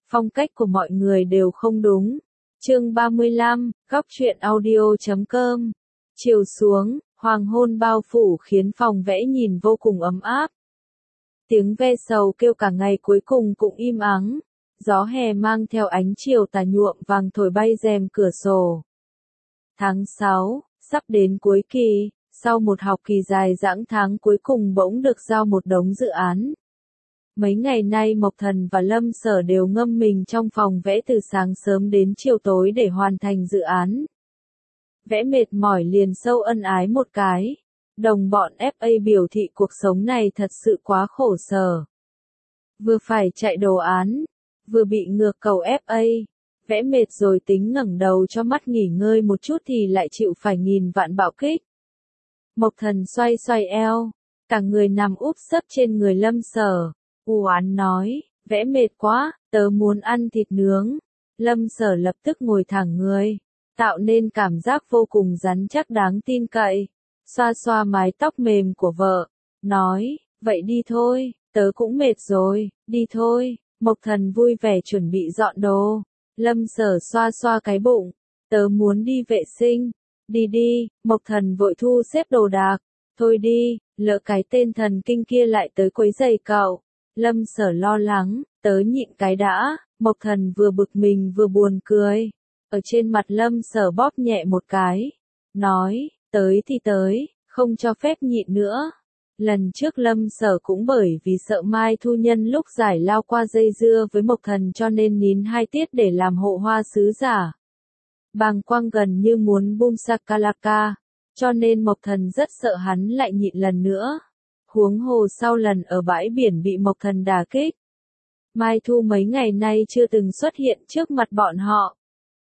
Phong cách của mọi người đều không đúng. Chương 35, góc truyện audio.com. Chiều xuống, hoàng hôn bao phủ khiến phòng vẽ nhìn vô cùng ấm áp. Tiếng ve sầu kêu cả ngày cuối cùng cũng im ắng. Gió hè mang theo ánh chiều tà nhuộm vàng thổi bay rèm cửa sổ. Tháng 6, sắp đến cuối kỳ, sau một học kỳ dài dãng tháng cuối cùng bỗng được giao một đống dự án. Mấy ngày nay Mộc Thần và Lâm Sở đều ngâm mình trong phòng vẽ từ sáng sớm đến chiều tối để hoàn thành dự án. Vẽ mệt mỏi liền sâu ân ái một cái. Đồng bọn FA biểu thị cuộc sống này thật sự quá khổ sở. Vừa phải chạy đồ án, vừa bị ngược cầu FA. Vẽ mệt rồi tính ngẩng đầu cho mắt nghỉ ngơi một chút thì lại chịu phải nghìn vạn bạo kích. Mộc Thần xoay xoay eo, cả người nằm úp sấp trên người Lâm Sở. U oán nói, vẽ mệt quá, tớ muốn ăn thịt nướng. Lâm Sở lập tức ngồi thẳng người, tạo nên cảm giác vô cùng rắn chắc đáng tin cậy. Xoa xoa mái tóc mềm của vợ, nói, vậy đi thôi, tớ cũng mệt rồi, đi thôi. Mộc Thần vui vẻ chuẩn bị dọn đồ. Lâm Sở xoa xoa cái bụng, tớ muốn đi vệ sinh. Đi đi, Mộc Thần vội thu xếp đồ đạc. Thôi đi, lỡ cái tên thần kinh kia lại tới quấy rầy cậu. Lâm Sở lo lắng, tớ nhịn cái đã. Mộc Thần vừa bực mình vừa buồn cười. Ở trên mặt Lâm Sở bóp nhẹ một cái. Nói, tới thì tới, không cho phép nhịn nữa. Lần trước Lâm Sở cũng bởi vì sợ Mai Thu Nhân lúc giải lao qua dây dưa với Mộc Thần cho nên nín 2 tiết để làm hộ hoa sứ giả. Bàng quang gần như muốn bum sakalaka, cho nên Mộc Thần rất sợ hắn lại nhịn lần nữa. Huống hồ sau lần ở bãi biển bị Mộc Thần đả kích. Mai Thu mấy ngày nay chưa từng xuất hiện trước mặt bọn họ.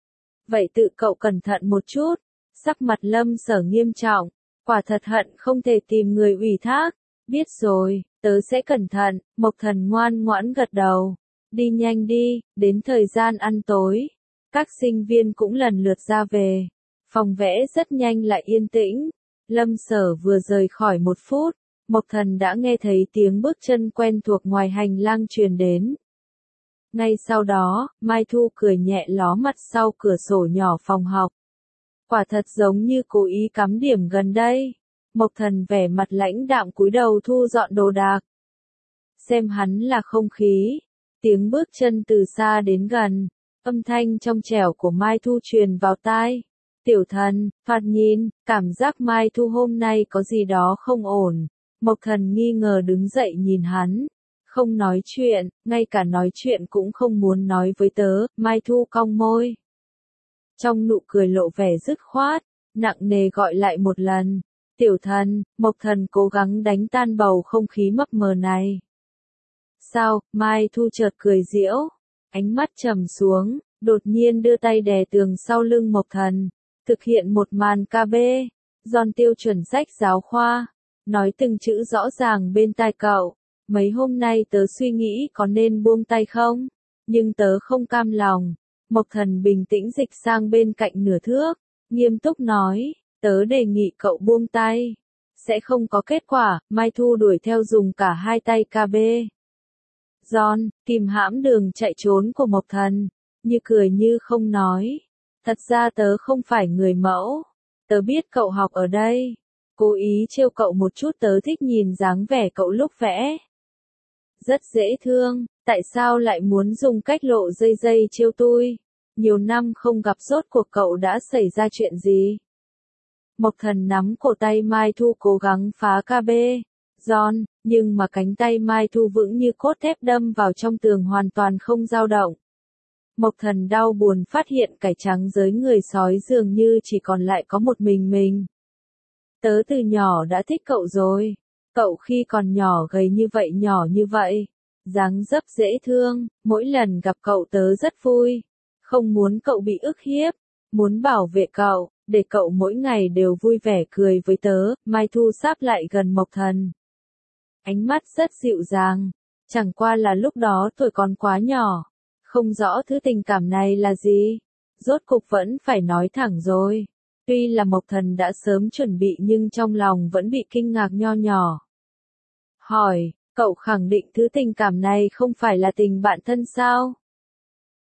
Vậy tự cậu cẩn thận một chút. Sắc mặt Lâm Sở nghiêm trọng, quả thật hận không thể tìm người ủy thác. Biết rồi, tớ sẽ cẩn thận. Mộc Thần ngoan ngoãn gật đầu. Đi nhanh đi, đến thời gian ăn tối. Các sinh viên cũng lần lượt ra về. Phòng vẽ rất nhanh lại yên tĩnh. Lâm Sở vừa rời khỏi 1 phút, Mộc Thần đã nghe thấy tiếng bước chân quen thuộc ngoài hành lang truyền đến. Ngay sau đó, Mai Thu cười nhẹ ló mặt sau cửa sổ nhỏ phòng học. Quả thật giống như cố ý cắm điểm gần đây. Mộc Thần vẻ mặt lãnh đạm cúi đầu thu dọn đồ đạc. Xem hắn là không khí. Tiếng bước chân từ xa đến gần. Âm thanh trong trẻo của Mai Thu truyền vào tai. Tiểu Thần, thoạt nhìn, cảm giác Mai Thu hôm nay có gì đó không ổn. Mộc Thần nghi ngờ đứng dậy nhìn hắn. Không nói chuyện, ngay cả nói chuyện cũng không muốn nói với tớ. Mai Thu cong môi. Trong nụ cười lộ vẻ dứt khoát, nặng nề gọi lại một lần. Tiểu Thần, Mộc Thần cố gắng đánh tan bầu không khí mập mờ này. Sao, Mai Thu chợt cười giễu, ánh mắt trầm xuống, đột nhiên đưa tay đè tường sau lưng Mộc Thần, thực hiện một màn KB, giòn tiêu chuẩn sách giáo khoa, nói từng chữ rõ ràng bên tai cậu. Mấy hôm nay tớ suy nghĩ có nên buông tay không, nhưng tớ không cam lòng. Mộc Thần bình tĩnh dịch sang bên cạnh nửa thước, nghiêm túc nói, tớ đề nghị cậu buông tay. Sẽ không có kết quả. Mai Thu đuổi theo dùng cả 2 tay KB. John, kìm hãm đường chạy trốn của Mộc Thần, như cười như không nói. Thật ra tớ không phải người mẫu. Tớ biết cậu học ở đây. Cố ý trêu cậu một chút, tớ thích nhìn dáng vẻ cậu lúc vẽ. Rất dễ thương, tại sao lại muốn dùng cách lộ dây dây trêu tôi? Nhiều năm không gặp rốt cuộc cậu đã xảy ra chuyện gì? Mộc Thần nắm cổ tay Mai Thu cố gắng phá KB. John, nhưng mà cánh tay Mai Thu vững như cốt thép đâm vào trong tường hoàn toàn không dao động. Mộc Thần đau buồn phát hiện cải trắng giới người sói dường như chỉ còn lại có một mình. Tớ từ nhỏ đã thích cậu rồi. Cậu khi còn nhỏ gầy nhỏ như vậy. Dáng dấp dễ thương, mỗi lần gặp cậu tớ rất vui. Không muốn cậu bị ức hiếp, muốn bảo vệ cậu, để cậu mỗi ngày đều vui vẻ cười với tớ. Mai Thu sáp lại gần Mộc Thần. Ánh mắt rất dịu dàng, chẳng qua là lúc đó tuổi còn quá nhỏ, không rõ thứ tình cảm này là gì. Rốt cục vẫn phải nói thẳng rồi. Tuy là Mộc Thần đã sớm chuẩn bị nhưng trong lòng vẫn bị kinh ngạc nho nhỏ. Hỏi, cậu khẳng định thứ tình cảm này không phải là tình bạn thân sao?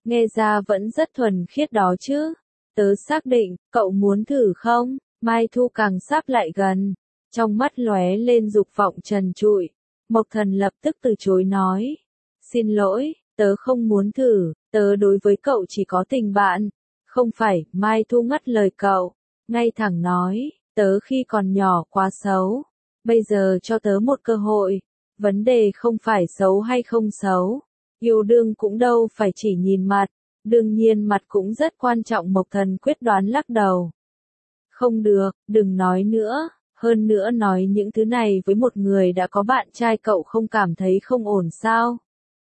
Nghe ra vẫn rất thuần khiết đó chứ. Tớ xác định, cậu muốn thử không? Mai Thu càng sắp lại gần. Trong mắt lóe lên dục vọng trần trụi. Mộc Thần lập tức từ chối nói. Xin lỗi, tớ không muốn thử, tớ đối với cậu chỉ có tình bạn. Không phải, Mai Thu ngắt lời cậu. Ngay thẳng nói, tớ khi còn nhỏ quá xấu. Bây giờ cho tớ một cơ hội. Vấn đề không phải xấu hay không xấu. Yêu đương cũng đâu phải chỉ nhìn mặt. Đương nhiên mặt cũng rất quan trọng. Mộc Thần quyết đoán lắc đầu. Không được, đừng nói nữa. Hơn nữa nói những thứ này với một người đã có bạn trai, cậu không cảm thấy không ổn sao?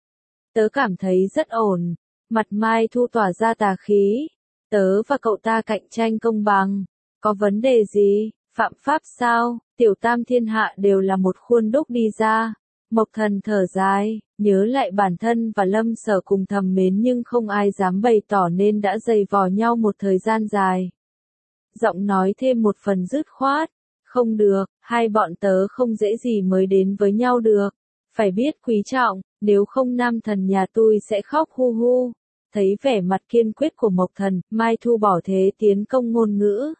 Tớ cảm thấy rất ổn. Mặt Mai Thu tỏa ra tà khí. Tớ và cậu ta cạnh tranh công bằng. Có vấn đề gì? Phạm pháp sao? Tiểu tam thiên hạ đều là một khuôn đúc đi ra. Mộc Thần thở dài, nhớ lại bản thân và Lâm Sở cùng thầm mến nhưng không ai dám bày tỏ nên đã giày vò nhau một thời gian dài. Giọng nói thêm một phần dứt khoát. Không được, hai bọn tớ không dễ gì mới đến với nhau được. Phải biết quý trọng, nếu không nam thần nhà tôi sẽ khóc hu hu. Thấy vẻ mặt kiên quyết của Mộc Thần, Mai Thu bỏ thế tiến công ngôn ngữ.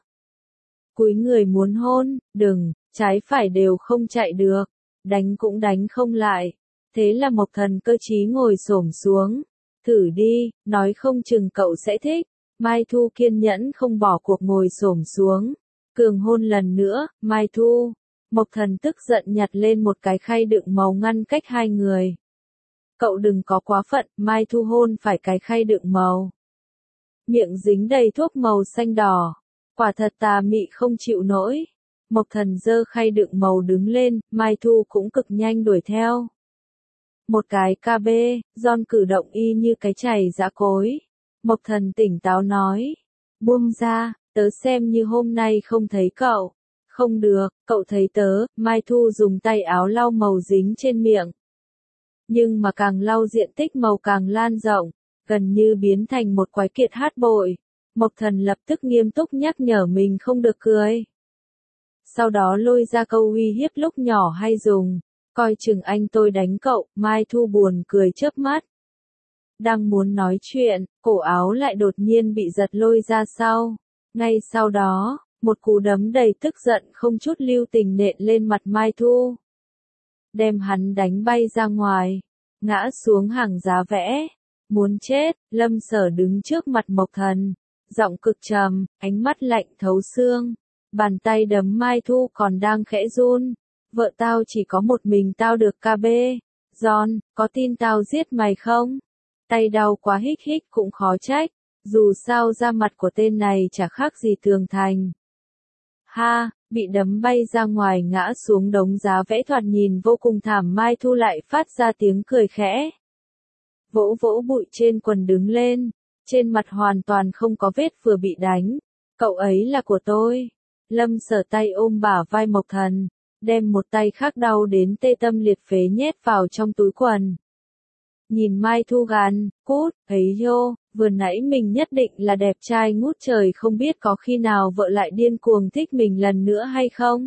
Cúi người muốn hôn, đừng, trái phải đều không chạy được. Đánh cũng đánh không lại. Thế là Mộc Thần cơ trí ngồi xổm xuống. Thử đi, nói không chừng cậu sẽ thích. Mai Thu kiên nhẫn không bỏ cuộc ngồi xổm xuống. Cường hôn lần nữa, Mai Thu. Mộc Thần tức giận nhặt lên một cái khay đựng màu ngăn cách hai người. Cậu đừng có quá phận, Mai Thu hôn phải cái khay đựng màu. Miệng dính đầy thuốc màu xanh đỏ. Quả thật tà mị không chịu nổi. Mộc Thần giơ khay đựng màu đứng lên, Mai Thu cũng cực nhanh đuổi theo. Một cái KB, John cử động y như cái chày giã cối. Mộc Thần tỉnh táo nói. Buông ra, tớ xem như hôm nay không thấy cậu. Không được, cậu thấy tớ. Mai Thu dùng tay áo lau màu dính trên miệng. Nhưng mà càng lau diện tích màu càng lan rộng, gần như biến thành một quái kiệt hát bội. Mộc Thần lập tức nghiêm túc nhắc nhở mình không được cười. Sau đó lôi ra câu uy hiếp lúc nhỏ hay dùng. Coi chừng anh tôi đánh cậu. Mai Thu buồn cười chớp mắt. Đang muốn nói chuyện, cổ áo lại đột nhiên bị giật lôi ra sau. Ngay sau đó, một cú đấm đầy tức giận không chút lưu tình nện lên mặt Mai Thu. Đem hắn đánh bay ra ngoài, ngã xuống hàng giá vẽ. Muốn chết, Lâm Sở đứng trước mặt Mộc Thần, giọng cực trầm, ánh mắt lạnh thấu xương. Bàn tay đấm Mai Thu còn đang khẽ run. Vợ tao chỉ có một mình tao được KB. John, có tin tao giết mày không? Tay đau quá hích hích cũng khó trách. Dù sao da mặt của tên này chả khác gì tường thành. Ha, bị đấm bay ra ngoài ngã xuống đống giá vẽ thoạt nhìn vô cùng thảm. Mai Thu lại phát ra tiếng cười khẽ. Vỗ vỗ bụi trên quần đứng lên. Trên mặt hoàn toàn không có vết vừa bị đánh. Cậu ấy là của tôi. Lâm Sở tay ôm bả vai Mộc Thần. Đem một tay khác đau đến tê tâm liệt phế nhét vào trong túi quần. Nhìn Mai Thu gàn, cút, ấy vô, vừa nãy mình nhất định là đẹp trai ngút trời, không biết có khi nào vợ lại điên cuồng thích mình lần nữa hay không?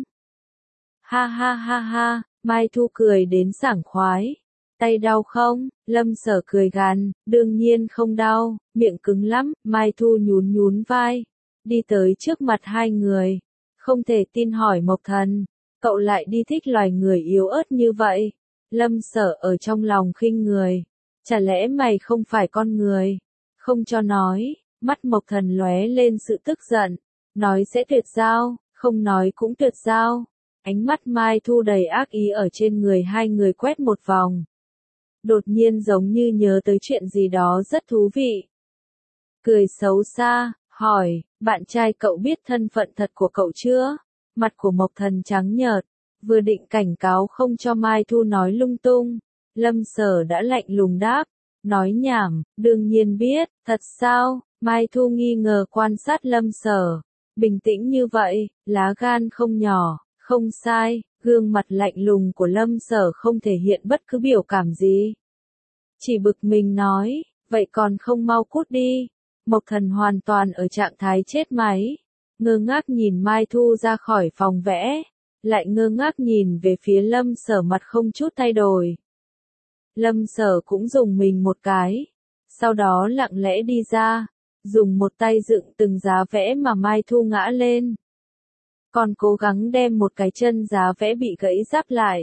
Ha ha ha ha, Mai Thu cười đến sảng khoái. Tay đau không? Lâm Sở cười gàn, đương nhiên không đau, miệng cứng lắm. Mai Thu nhún nhún vai, đi tới trước mặt hai người. Không thể tin hỏi Mộc Thần, cậu lại đi thích loài người yếu ớt như vậy? Lâm Sở ở trong lòng khinh người. Chả lẽ mày không phải con người? Không cho nói. Mắt Mộc Thần lóe lên sự tức giận. Nói sẽ tuyệt giao, không nói cũng tuyệt giao. Ánh mắt Mai Thu đầy ác ý ở trên người hai người quét một vòng. Đột nhiên giống như nhớ tới chuyện gì đó rất thú vị. Cười xấu xa, hỏi, bạn trai cậu biết thân phận thật của cậu chưa? Mặt của Mộc Thần trắng nhợt, vừa định cảnh cáo không cho Mai Thu nói lung tung. Lâm Sở đã lạnh lùng đáp, nói nhảm, đương nhiên biết, thật sao? Mai Thu nghi ngờ quan sát Lâm Sở, bình tĩnh như vậy, lá gan không nhỏ, không sai, gương mặt lạnh lùng của Lâm Sở không thể hiện bất cứ biểu cảm gì. Chỉ bực mình nói, vậy còn không mau cút đi. Mộc Thần hoàn toàn ở trạng thái chết máy, ngơ ngác nhìn Mai Thu ra khỏi phòng vẽ, lại ngơ ngác nhìn về phía Lâm Sở, mặt không chút thay đổi. Lâm Sở cũng dùng mình một cái. sau đó lặng lẽ đi ra, dùng một tay dựng từng giá vẽ mà Mai Thu ngã lên. Còn cố gắng đem một cái chân giá vẽ bị gãy giáp lại.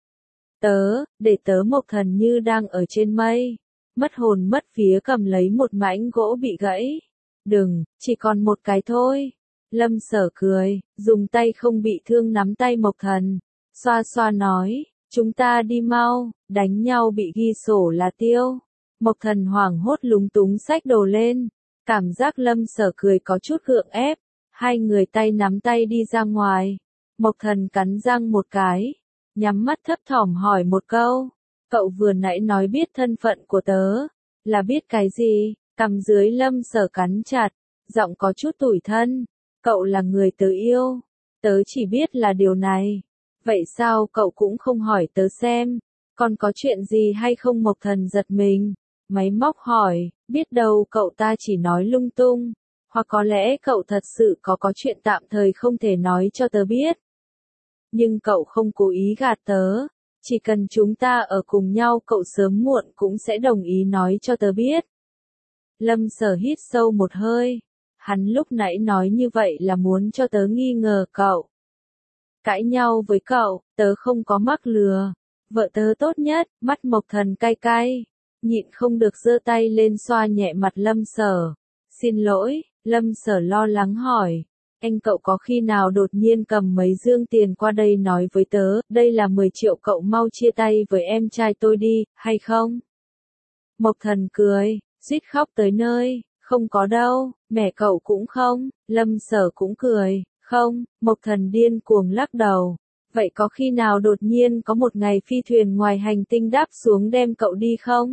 Để tớ Mộc Thần như đang ở trên mây, mất hồn mất vía cầm lấy một mảnh gỗ bị gãy. Đừng, chỉ còn một cái thôi. Lâm Sở cười, dùng tay không bị thương nắm tay Mộc Thần, xoa xoa nói, chúng ta đi mau, đánh nhau bị ghi sổ là tiêu. Mộc Thần hoảng hốt lúng túng xách đồ lên, cảm giác Lâm Sở cười có chút gượng ép, hai người tay nắm tay đi ra ngoài. Mộc Thần cắn răng một cái, nhắm mắt thấp thỏm hỏi một câu, cậu vừa nãy nói biết thân phận của tớ, là biết cái gì? Cằm dưới Lâm Sở cắn chặt, giọng có chút tủi thân, cậu là người tớ yêu, tớ chỉ biết là điều này. Vậy sao cậu cũng không hỏi tớ xem, còn có chuyện gì hay không? Mộc Thần giật mình, máy móc hỏi, biết đâu cậu ta chỉ nói lung tung, hoặc có lẽ cậu thật sự có chuyện tạm thời không thể nói cho tớ biết. Nhưng cậu không cố ý gạt tớ, chỉ cần chúng ta ở cùng nhau cậu sớm muộn cũng sẽ đồng ý nói cho tớ biết. Lâm Sở hít sâu một hơi, hắn lúc nãy nói như vậy là muốn cho tớ nghi ngờ cậu. Cãi nhau với cậu, tớ không có mắc lừa, vợ tớ tốt nhất. Mắt Mộc Thần cay cay, nhịn không được giơ tay lên xoa nhẹ mặt Lâm Sở. Xin lỗi. Lâm Sở lo lắng hỏi, anh cậu có khi nào đột nhiên cầm mấy dương tiền qua đây nói với tớ, đây là 10 triệu cậu mau chia tay với em trai tôi đi, hay không? Mộc Thần cười, suýt khóc tới nơi, không có đâu, mẹ cậu cũng không. Lâm Sở cũng cười, không. Mộc Thần điên cuồng lắc đầu, vậy có khi nào đột nhiên có một ngày phi thuyền ngoài hành tinh đáp xuống đem cậu đi không?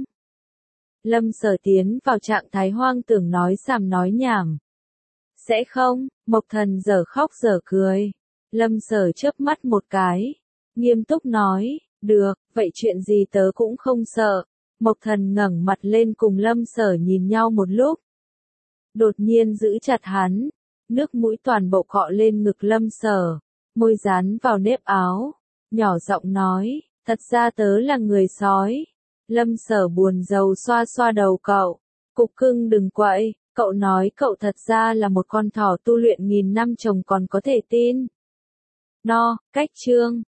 Lâm Sở tiến vào trạng thái hoang tưởng nói xàm nói nhảm. Sẽ không. Mộc Thần dở khóc dở cười. Lâm Sở chớp mắt một cái, nghiêm túc nói, được, vậy chuyện gì tớ cũng không sợ. Mộc Thần ngẩng mặt lên cùng Lâm Sở nhìn nhau một lúc. Đột nhiên giữ chặt hắn, nước mũi toàn bộ cọ lên ngực Lâm Sở, môi dán vào nếp áo, nhỏ giọng nói, thật ra tớ là người sói. Lâm Sở buồn rầu xoa xoa đầu cậu, cục cưng đừng quậy, cậu nói cậu thật ra là một con thỏ tu luyện nghìn năm chồng còn có thể tin. No, cách chương